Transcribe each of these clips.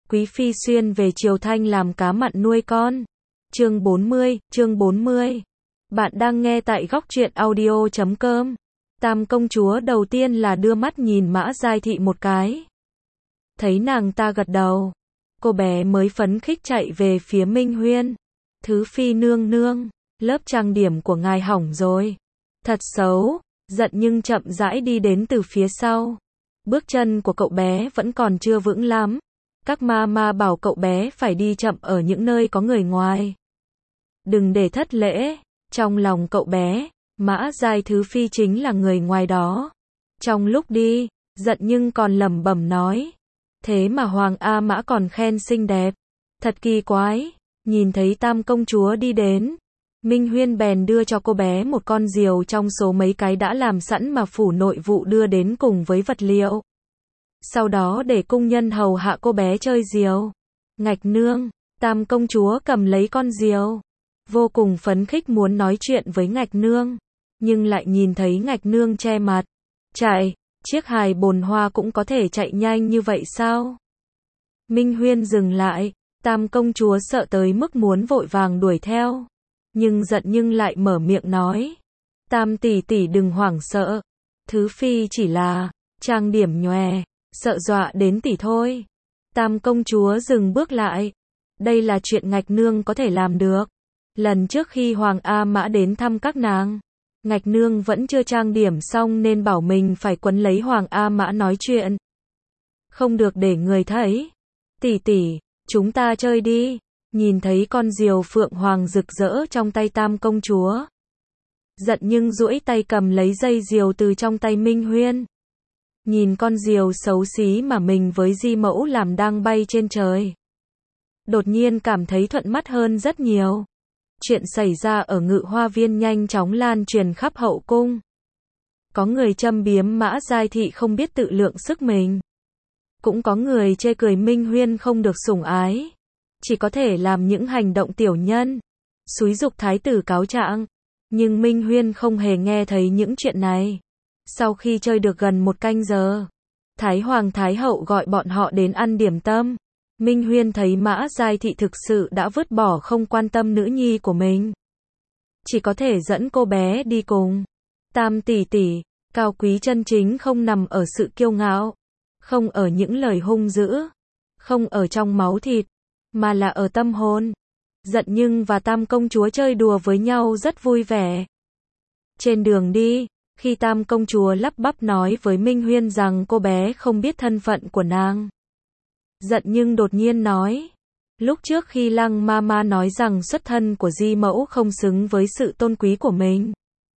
Quý phi xuyên về Triều Thanh làm cá mặn nuôi con. Chương 40. Bạn đang nghe tại góc truyện audio.com. Tam công chúa đầu tiên là đưa mắt nhìn Mã Giai Thị một cái. Thấy nàng ta gật đầu, cô bé mới phấn khích chạy về phía Minh Huyên. Thứ phi nương nương, lớp trang điểm của ngài hỏng rồi. Thật xấu. Giận nhưng chậm rãi đi đến từ phía sau. Bước chân của cậu bé vẫn còn chưa vững lắm. Các ma bảo cậu bé phải đi chậm ở những nơi có người ngoài. Đừng để thất lễ. Trong lòng cậu bé, Mã Giai Thứ Phi chính là người ngoài đó. Trong lúc đi, Giận nhưng còn lẩm bẩm nói. Thế mà Hoàng A Mã còn khen xinh đẹp. Thật kỳ quái. Nhìn thấy Tam công chúa đi đến, Minh Huyên bèn đưa cho cô bé một con diều trong số mấy cái đã làm sẵn mà phủ nội vụ đưa đến cùng với vật liệu. Sau đó để cung nhân hầu hạ cô bé chơi diều. Ngạch nương, Tam công chúa cầm lấy con diều, vô cùng phấn khích muốn nói chuyện với Ngạch nương, nhưng lại nhìn thấy Ngạch nương che mặt. Chạy, chiếc hài bồn hoa cũng có thể chạy nhanh như vậy sao? Minh Huyên dừng lại, Tam công chúa sợ tới mức muốn vội vàng đuổi theo. Nhưng Giận nhưng lại mở miệng nói. Tam tỷ tỷ đừng hoảng sợ. Thứ phi chỉ là trang điểm nhòe, sợ dọa đến tỷ thôi. Tam công chúa dừng bước lại. Đây là chuyện Ngạch nương có thể làm được. Lần trước khi Hoàng A Mã đến thăm các nàng, Ngạch nương vẫn chưa trang điểm xong nên bảo mình phải quấn lấy Hoàng A Mã nói chuyện. Không được để người thấy. Tỷ tỷ, chúng ta chơi đi. Nhìn thấy con diều phượng hoàng rực rỡ trong tay Tam công chúa, Giận nhưng duỗi tay cầm lấy dây diều từ trong tay Minh Huyên. Nhìn con diều xấu xí mà mình với Di Mẫu làm đang bay trên trời, đột nhiên cảm thấy thuận mắt hơn rất nhiều. Chuyện xảy ra ở Ngự Hoa Viên nhanh chóng lan truyền khắp hậu cung. Có người châm biếm Mã Giai Thị không biết tự lượng sức mình. Cũng có người chê cười Minh Huyên không được sủng ái, chỉ có thể làm những hành động tiểu nhân, xúi giục thái tử cáo trạng. Nhưng Minh Huyên không hề nghe thấy những chuyện này. Sau khi chơi được gần một canh giờ, Thái Hoàng Thái Hậu gọi bọn họ đến ăn điểm tâm. Minh Huyên thấy Mã Giai Thị thực sự đã vứt bỏ không quan tâm nữ nhi của mình, chỉ có thể dẫn cô bé đi cùng. Tam tỷ tỷ, cao quý chân chính không nằm ở sự kiêu ngạo, không ở những lời hung dữ, không ở trong máu thịt, mà là ở tâm hồn. Giận nhưng và Tam công chúa chơi đùa với nhau rất vui vẻ. Trên đường đi, khi Tam công chúa lắp bắp nói với Minh Huyên rằng cô bé không biết thân phận của nàng, Giận nhưng đột nhiên nói. Lúc trước khi Lăng Mama nói rằng xuất thân của Di Mẫu không xứng với sự tôn quý của mình,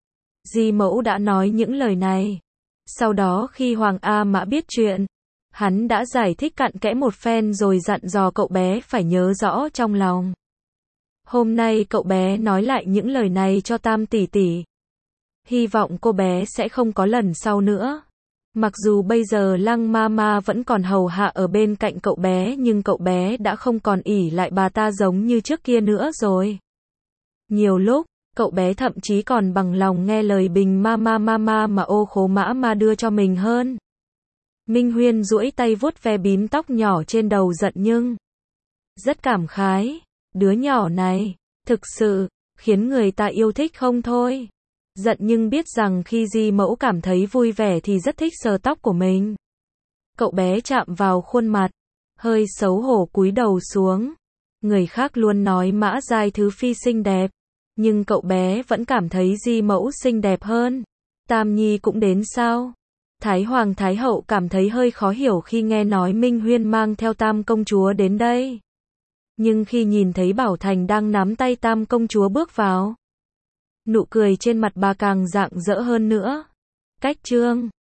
Di Mẫu đã nói những lời này. Sau đó khi Hoàng A Mã biết chuyện, hắn đã giải thích cặn kẽ một phen rồi dặn dò cậu bé phải nhớ rõ trong lòng. Hôm nay cậu bé nói lại những lời này cho Tam tỷ tỷ. Hy vọng cô bé sẽ không có lần sau nữa. Mặc dù bây giờ Lăng Mama vẫn còn hầu hạ ở bên cạnh cậu bé, nhưng cậu bé đã không còn ỷ lại bà ta giống như trước kia nữa rồi. Nhiều lúc, cậu bé thậm chí còn bằng lòng nghe lời bình mama mà Ô Khố Mã Ma đưa cho mình hơn. Minh Huyên duỗi tay vuốt ve bím tóc nhỏ trên đầu Giận nhưng, rất cảm khái. Đứa nhỏ này, thực sự, khiến người ta yêu thích không thôi. Giận nhưng biết rằng khi Di Mẫu cảm thấy vui vẻ thì rất thích sờ tóc của mình. Cậu bé chạm vào khuôn mặt, hơi xấu hổ cúi đầu xuống. Người khác luôn nói Mã Giai Thứ Phi xinh đẹp, nhưng cậu bé vẫn cảm thấy Di Mẫu xinh đẹp hơn. Tam Nhi cũng đến sao? Thái Hoàng Thái Hậu cảm thấy hơi khó hiểu khi nghe nói Minh Huyên mang theo Tam công chúa đến đây. Nhưng khi nhìn thấy Bảo Thành đang nắm tay Tam công chúa bước vào, nụ cười trên mặt bà càng rạng rỡ hơn nữa. Cách chương